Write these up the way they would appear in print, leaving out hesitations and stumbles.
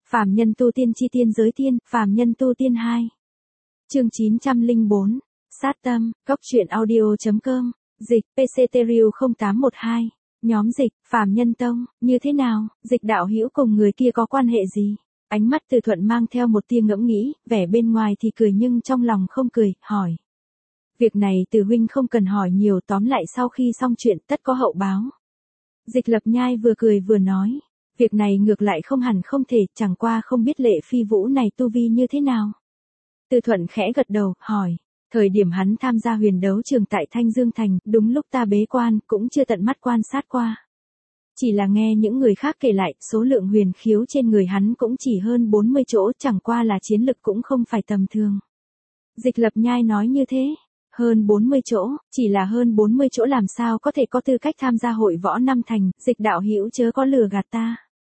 Phàm nhân tu tiên chi tiên giới tiên, phàm nhân tu tiên 2. Chương 904. Sát tâm, góc truyện audio.com, dịch, PCTRU 0812, nhóm dịch, phàm nhân tông, như thế nào, dịch đạo hữu cùng người kia có quan hệ gì? Ánh mắt Từ Thuận mang theo một tia ngẫm nghĩ, vẻ bên ngoài thì cười nhưng trong lòng không cười, hỏi. Việc này Từ huynh không cần hỏi nhiều, tóm lại sau khi xong chuyện tất có hậu báo. Dịch Lập Nhai vừa cười vừa nói. Việc này ngược lại không hẳn không thể, chẳng qua không biết Lệ Phi Vũ này tu vi như thế nào. Từ Thuận khẽ gật đầu, hỏi. Thời điểm hắn tham gia huyền đấu trường tại Thanh Dương Thành, đúng lúc ta bế quan, cũng chưa tận mắt quan sát qua. Chỉ là nghe những người khác kể lại, số lượng huyền khiếu trên người hắn cũng chỉ hơn 40 chỗ, chẳng qua là chiến lực cũng không phải tầm thường. Dịch Lập Nhai nói như thế. Hơn 40 chỗ, chỉ là hơn 40 chỗ làm sao có thể có tư cách tham gia hội võ năm thành, dịch đạo hữu chớ có lừa gạt ta.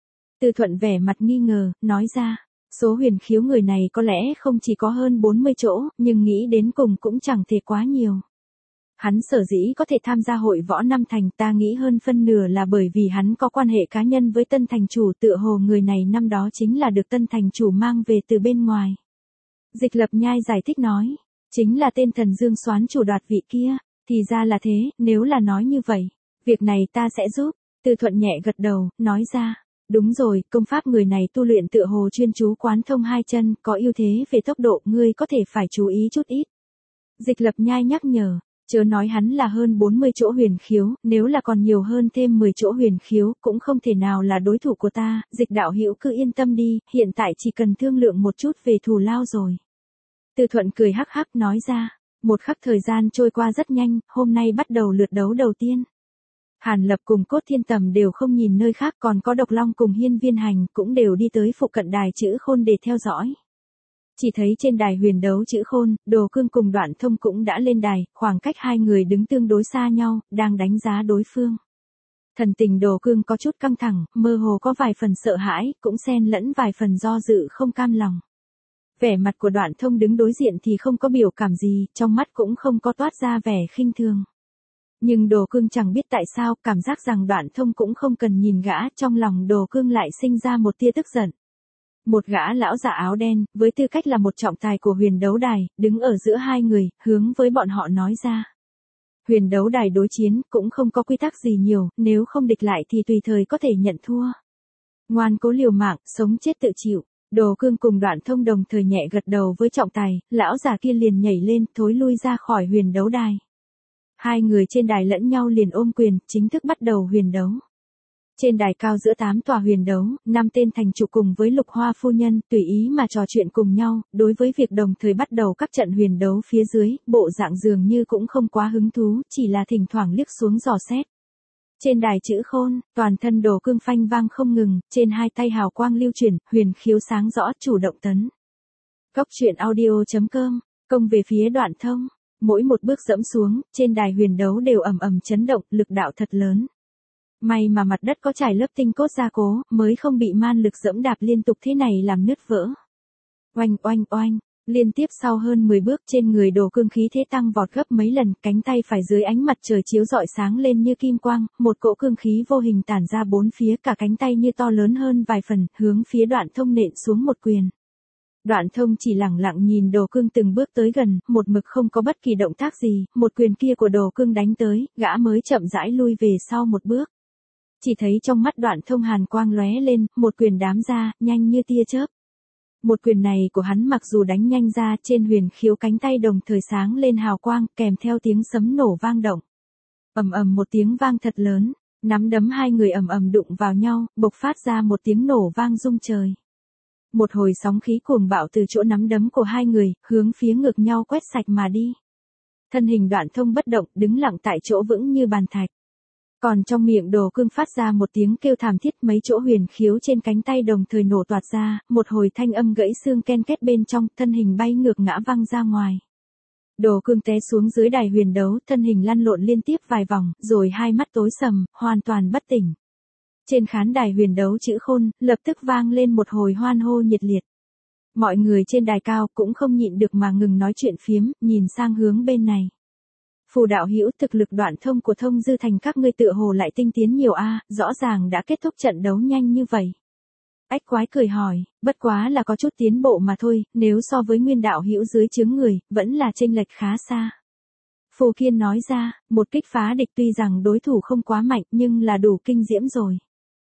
Từ Thuận vẻ mặt nghi ngờ, nói ra, số huyền khiếu người này có lẽ không chỉ có hơn 40 chỗ, nhưng nghĩ đến cùng cũng chẳng thể quá nhiều. Hắn sở dĩ có thể tham gia hội võ năm thành, ta nghĩ hơn phân nửa là bởi vì hắn có quan hệ cá nhân với tân thành chủ, tựa hồ người này năm đó chính là được tân thành chủ mang về từ bên ngoài. Dịch Lập Nhai giải thích nói. Chính là tên Thần Dương Soán chủ đoạt vị kia, thì ra là thế, nếu là nói như vậy, việc này ta sẽ giúp. Từ Thuận nhẹ gật đầu, nói ra, đúng rồi, công pháp người này tu luyện tựa hồ chuyên chú quán thông hai chân, có ưu thế về tốc độ, ngươi có thể phải chú ý chút ít. Dịch Lập Nhai nhắc nhở, chớ nói hắn là hơn 40 chỗ huyền khiếu, nếu là còn nhiều hơn thêm 10 chỗ huyền khiếu, cũng không thể nào là đối thủ của ta, dịch đạo hữu cứ yên tâm đi, hiện tại chỉ cần thương lượng một chút về thù lao rồi. Từ Thuận cười hắc hắc nói ra, một khắc thời gian trôi qua rất nhanh, hôm nay bắt đầu lượt đấu đầu tiên. Hàn Lập cùng Cốt Thiên Tầm đều không nhìn nơi khác, còn có Độc Long cùng Hiên Viên Hành cũng đều đi tới phụ cận đài chữ khôn để theo dõi. Chỉ thấy trên đài huyền đấu chữ khôn, Đồ Cương cùng Đoạn Thông cũng đã lên đài, khoảng cách hai người đứng tương đối xa nhau, đang đánh giá đối phương. Thần tình Đồ Cương có chút căng thẳng, mơ hồ có vài phần sợ hãi, cũng xen lẫn vài phần do dự không cam lòng. Vẻ mặt của Đoạn Thông đứng đối diện thì không có biểu cảm gì, trong mắt cũng không có toát ra vẻ khinh thường. Nhưng Đồ Cương chẳng biết tại sao, cảm giác rằng Đoạn Thông cũng không cần nhìn gã, trong lòng Đồ Cương lại sinh ra một tia tức giận. Một gã lão giả áo đen, với tư cách là một trọng tài của huyền đấu đài, đứng ở giữa hai người, hướng với bọn họ nói ra. Huyền đấu đài đối chiến, cũng không có quy tắc gì nhiều, nếu không địch lại thì tùy thời có thể nhận thua. Ngoan cố liều mạng, sống chết tự chịu. Đồ Cương cùng Đoạn Thông đồng thời nhẹ gật đầu với trọng tài, lão già kia liền nhảy lên, thối lui ra khỏi huyền đấu đài. Hai người trên đài lẫn nhau liền ôm quyền, chính thức bắt đầu huyền đấu. Trên đài cao giữa 8 tòa huyền đấu, 5 tên thành chủ cùng với Lục Hoa phu nhân, tùy ý mà trò chuyện cùng nhau, đối với việc đồng thời bắt đầu các trận huyền đấu phía dưới, bộ dạng dường như cũng không quá hứng thú, chỉ là thỉnh thoảng liếc xuống dò xét. Trên đài chữ khôn, toàn thân Đồ Cương phanh vang không ngừng, trên hai tay hào quang lưu chuyển, huyền khiếu sáng rõ, chủ động tấn. Góc truyện audio.com, công về phía Đoạn Thông, mỗi một bước dẫm xuống, trên đài huyền đấu đều ầm ầm chấn động, lực đạo thật lớn. May mà mặt đất có trải lớp tinh cốt gia cố, mới không bị man lực dẫm đạp liên tục thế này làm nứt vỡ. Oanh oanh oanh. Liên tiếp sau hơn 10 bước, trên người Đồ Cương khí thế tăng vọt gấp mấy lần, cánh tay phải dưới ánh mặt trời chiếu rọi sáng lên như kim quang, một cỗ cương khí vô hình tản ra bốn phía, cả cánh tay như to lớn hơn vài phần, hướng phía Đoạn Thông nện xuống một quyền. Đoạn Thông chỉ lẳng lặng nhìn Đồ Cương từng bước tới gần, một mực không có bất kỳ động tác gì, một quyền kia của Đồ Cương đánh tới, gã mới chậm rãi lui về sau một bước. Chỉ thấy trong mắt Đoạn Thông hàn quang lóe lên, một quyền đám ra, nhanh như tia chớp. Một quyền này của hắn mặc dù đánh nhanh ra, trên huyền khiếu cánh tay đồng thời sáng lên hào quang, kèm theo tiếng sấm nổ vang động. Ầm ầm một tiếng vang thật lớn, nắm đấm hai người ầm ầm đụng vào nhau, bộc phát ra một tiếng nổ vang rung trời. Một hồi sóng khí cuồng bạo từ chỗ nắm đấm của hai người, hướng phía ngược nhau quét sạch mà đi. Thân hình Đoạn Thông bất động, đứng lặng tại chỗ vững như bàn thạch. Còn trong miệng Đồ Cương phát ra một tiếng kêu thảm thiết, mấy chỗ huyền khiếu trên cánh tay đồng thời nổ toạc ra, một hồi thanh âm gãy xương ken két bên trong, thân hình bay ngược ngã văng ra ngoài. Đồ Cương té xuống dưới đài huyền đấu, thân hình lăn lộn liên tiếp vài vòng, rồi hai mắt tối sầm, hoàn toàn bất tỉnh. Trên khán đài huyền đấu chữ khôn, lập tức vang lên một hồi hoan hô nhiệt liệt. Mọi người trên đài cao cũng không nhịn được mà ngừng nói chuyện phiếm, nhìn sang hướng bên này. Phù đạo hữu, thực lực Đoạn Thông của Thông Dư Thành các ngươi tựa hồ lại tinh tiến nhiều a, rõ ràng đã kết thúc trận đấu nhanh như vậy. Ách quái cười hỏi, bất quá là có chút tiến bộ mà thôi, nếu so với nguyên đạo hữu dưới chướng người, vẫn là chênh lệch khá xa. Phù Kiên nói ra, một kích phá địch tuy rằng đối thủ không quá mạnh nhưng là đủ kinh diễm rồi.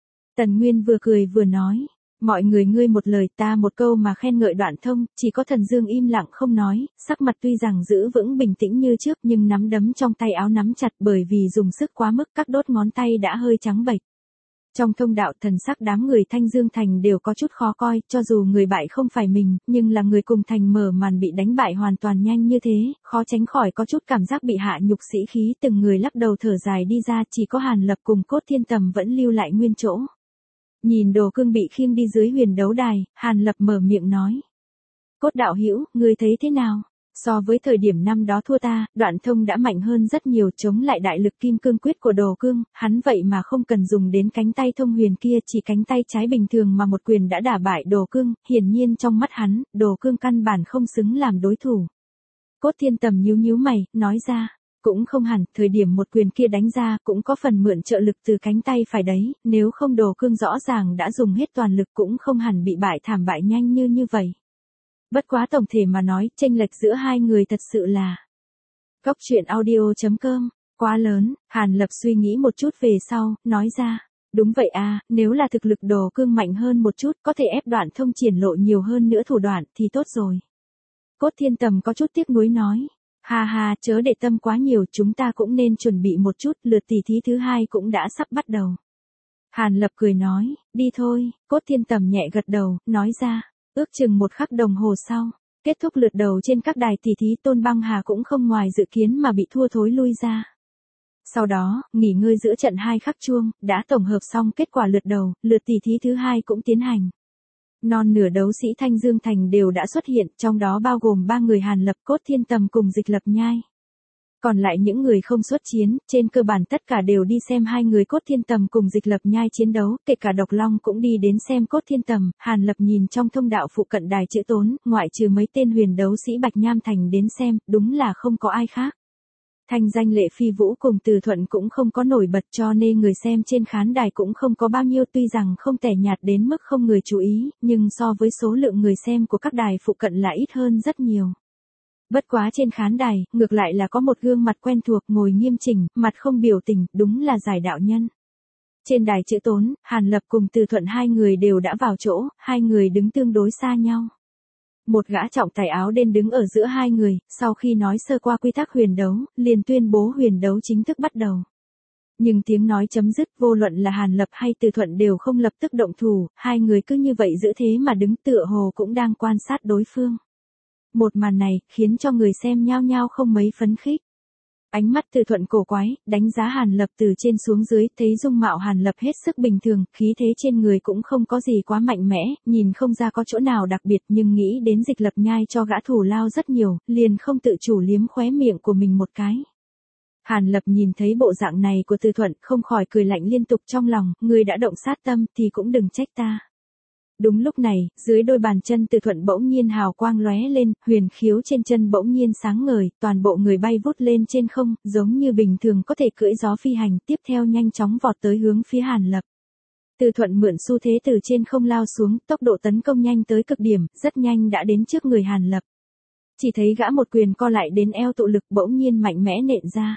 Tần Nguyên vừa cười vừa nói, mọi người ngươi một lời ta một câu mà khen ngợi Đoạn Thông, chỉ có Thần Dương im lặng không nói, sắc mặt tuy rằng giữ vững bình tĩnh như trước nhưng nắm đấm trong tay áo nắm chặt bởi vì dùng sức quá mức các đốt ngón tay đã hơi trắng bệch. Trong thông đạo thần sắc đám người Thanh Dương Thành đều có chút khó coi, cho dù người bại không phải mình, nhưng là người cùng thành mở màn bị đánh bại hoàn toàn nhanh như thế, khó tránh khỏi có chút cảm giác bị hạ nhục sĩ khí, từng người lắc đầu thở dài đi ra, chỉ có Hàn Lập cùng Cốt Thiên Tầm vẫn lưu lại nguyên chỗ. Nhìn Đồ Cương bị khiêng đi dưới huyền đấu đài, Hàn Lập mở miệng nói. Cốt đạo hữu, ngươi thấy thế nào? So với thời điểm năm đó thua ta, Đoạn Thông đã mạnh hơn rất nhiều, chống lại đại lực kim cương quyết của Đồ Cương, hắn vậy mà không cần dùng đến cánh tay thông huyền kia, chỉ cánh tay trái bình thường mà một quyền đã đả bại Đồ Cương, hiển nhiên trong mắt hắn, Đồ Cương căn bản không xứng làm đối thủ. Cốt Thiên Tầm nhíu nhíu mày, nói ra, cũng không hẳn, thời điểm một quyền kia đánh ra cũng có phần mượn trợ lực từ cánh tay phải đấy, nếu không Đồ Cương rõ ràng đã dùng hết toàn lực cũng không hẳn bị bại thảm bại nhanh như vậy. Bất quá tổng thể mà nói, chênh lệch giữa hai người thật sự là. Góc truyện audio.com, quá lớn, Hàn Lập suy nghĩ một chút về sau, nói ra. Đúng vậy à, nếu là thực lực Đồ Cương mạnh hơn một chút, có thể ép Đoạn Thông triển lộ nhiều hơn nữa thủ đoạn, thì tốt rồi. Cốt Thiên Tầm có chút tiếc nuối nói. Ha ha, chớ để tâm quá nhiều, chúng ta cũng nên chuẩn bị một chút, lượt tỷ thí thứ hai cũng đã sắp bắt đầu. Hàn Lập cười nói, đi thôi, Cốt Thiên Tầm nhẹ gật đầu, nói ra. Ước chừng một khắc đồng hồ sau, kết thúc lượt đầu trên các đài tỷ thí, Tôn Băng Hà cũng không ngoài dự kiến mà bị thua thối lui ra. Sau đó, nghỉ ngơi giữa trận 2 khắc chuông, đã tổng hợp xong kết quả lượt đầu, lượt tỷ thí thứ hai cũng tiến hành. Non nửa đấu sĩ Thanh Dương Thành đều đã xuất hiện, trong đó bao gồm 3 người Hàn Lập, Cốt Thiên Tầm cùng Dịch Lập Nhai. Còn lại những người không xuất chiến, trên cơ bản tất cả đều đi xem hai người Cốt Thiên Tầm cùng Dịch Lập Nhai chiến đấu, kể cả Độc Long cũng đi đến xem Cốt Thiên Tầm. Hàn Lập nhìn trong thông đạo phụ cận đài chữ tốn, ngoại trừ mấy tên huyền đấu sĩ Bạch Nham Thành đến xem, đúng là không có ai khác. Thanh danh Lệ Phi Vũ cùng Từ Thuận cũng không có nổi bật, cho nên người xem trên khán đài cũng không có bao nhiêu, tuy rằng không tẻ nhạt đến mức không người chú ý, nhưng so với số lượng người xem của các đài phụ cận là ít hơn rất nhiều. Bất quá trên khán đài, ngược lại là có một gương mặt quen thuộc ngồi nghiêm chỉnh, mặt không biểu tình, đúng là Giải đạo nhân. Trên đài chữ tốn, Hàn Lập cùng Từ Thuận hai người đều đã vào chỗ, hai người đứng tương đối xa nhau. Một gã trọng tài áo đen đứng ở giữa hai người, sau khi nói sơ qua quy tắc huyền đấu, liền tuyên bố huyền đấu chính thức bắt đầu. Nhưng tiếng nói chấm dứt, vô luận là Hàn Lập hay Từ Thuận đều không lập tức động thủ, hai người cứ như vậy giữ thế mà đứng, tựa hồ cũng đang quan sát đối phương. Một màn này, khiến cho người xem nhao nhao không mấy phấn khích. Ánh mắt Từ Thuận cổ quái, đánh giá Hàn Lập từ trên xuống dưới, thấy dung mạo Hàn Lập hết sức bình thường, khí thế trên người cũng không có gì quá mạnh mẽ, nhìn không ra có chỗ nào đặc biệt, nhưng nghĩ đến Dịch Lập Nhai cho gã thủ lao rất nhiều, liền không tự chủ liếm khóe miệng của mình một cái. Hàn Lập nhìn thấy bộ dạng này của Từ Thuận, không khỏi cười lạnh liên tục trong lòng, người đã động sát tâm thì cũng đừng trách ta. Đúng lúc này, dưới đôi bàn chân Từ Thuận bỗng nhiên hào quang lóe lên, huyền khiếu trên chân bỗng nhiên sáng ngời, toàn bộ người bay vút lên trên không, giống như bình thường có thể cưỡi gió phi hành, tiếp theo nhanh chóng vọt tới hướng phía Hàn Lập. Từ Thuận mượn xu thế từ trên không lao xuống, tốc độ tấn công nhanh tới cực điểm, rất nhanh đã đến trước người Hàn Lập. Chỉ thấy gã một quyền co lại đến eo tụ lực bỗng nhiên mạnh mẽ nện ra.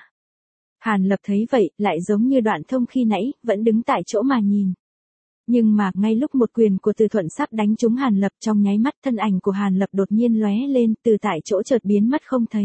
Hàn Lập thấy vậy, lại giống như Đoạn Thông khi nãy, vẫn đứng tại chỗ mà nhìn. Nhưng mà, ngay lúc một quyền của Từ Thuận sắp đánh trúng Hàn Lập, trong nháy mắt thân ảnh của Hàn Lập đột nhiên lóe lên, từ tại chỗ chợt biến mất không thấy.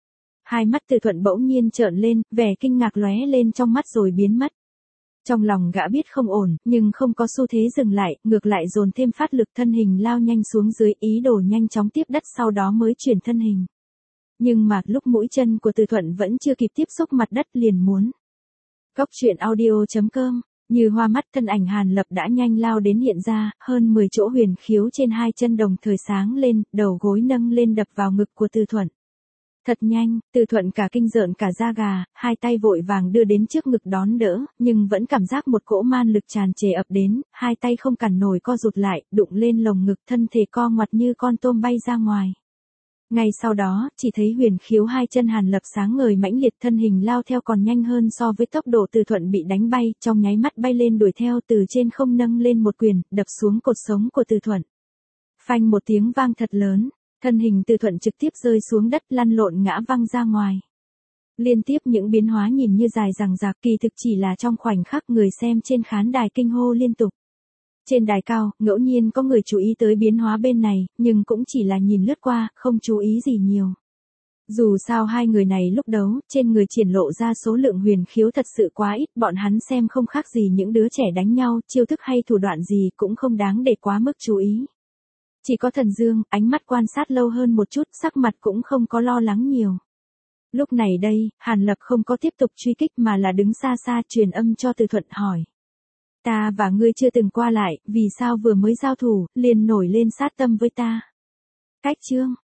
Hai mắt Từ Thuận bỗng nhiên trợn lên, vẻ kinh ngạc lóe lên trong mắt rồi biến mất. Trong lòng gã biết không ổn, nhưng không có xu thế dừng lại, ngược lại dồn thêm phát lực, thân hình lao nhanh xuống dưới, ý đồ nhanh chóng tiếp đất, sau đó mới chuyển thân hình. Nhưng mà, lúc mũi chân của Từ Thuận vẫn chưa kịp tiếp xúc mặt đất liền muốn. Góc truyện audio.com, như hoa mắt, thân ảnh Hàn Lập đã nhanh lao đến hiện ra, hơn 10 chỗ huyền khiếu trên hai chân đồng thời sáng lên, đầu gối nâng lên đập vào ngực của Từ Thuận. Thật nhanh, Từ Thuận cả kinh rợn cả da gà, hai tay vội vàng đưa đến trước ngực đón đỡ, nhưng vẫn cảm giác một cỗ man lực tràn trề ập đến, hai tay không cản nổi co rụt lại, đụng lên lồng ngực, thân thể co ngoặt như con tôm bay ra ngoài. Ngay sau đó, chỉ thấy Huyền Khiếu hai chân Hàn Lập sáng ngời mãnh liệt, thân hình lao theo còn nhanh hơn so với tốc độ Từ Thuận bị đánh bay, trong nháy mắt bay lên đuổi theo, từ trên không nâng lên một quyền, đập xuống cột sống của Từ Thuận. Phanh một tiếng vang thật lớn, thân hình Từ Thuận trực tiếp rơi xuống đất, lăn lộn ngã văng ra ngoài. Liên tiếp những biến hóa nhìn như dài dằng dặc, kỳ thực chỉ là trong khoảnh khắc, người xem trên khán đài kinh hô liên tục. Trên đài cao, ngẫu nhiên có người chú ý tới biến hóa bên này, nhưng cũng chỉ là nhìn lướt qua, không chú ý gì nhiều. Dù sao hai người này lúc đấu, trên người triển lộ ra số lượng huyền khiếu thật sự quá ít, bọn hắn xem không khác gì những đứa trẻ đánh nhau, chiêu thức hay thủ đoạn gì cũng không đáng để quá mức chú ý. Chỉ có Thần Dương, ánh mắt quan sát lâu hơn một chút, sắc mặt cũng không có lo lắng nhiều. Lúc này đây, Hàn Lập không có tiếp tục truy kích mà là đứng xa xa truyền âm cho Từ Thuận hỏi. Ta và ngươi chưa từng qua lại, vì sao vừa mới giao thủ, liền nổi lên sát tâm với ta? Cách chương.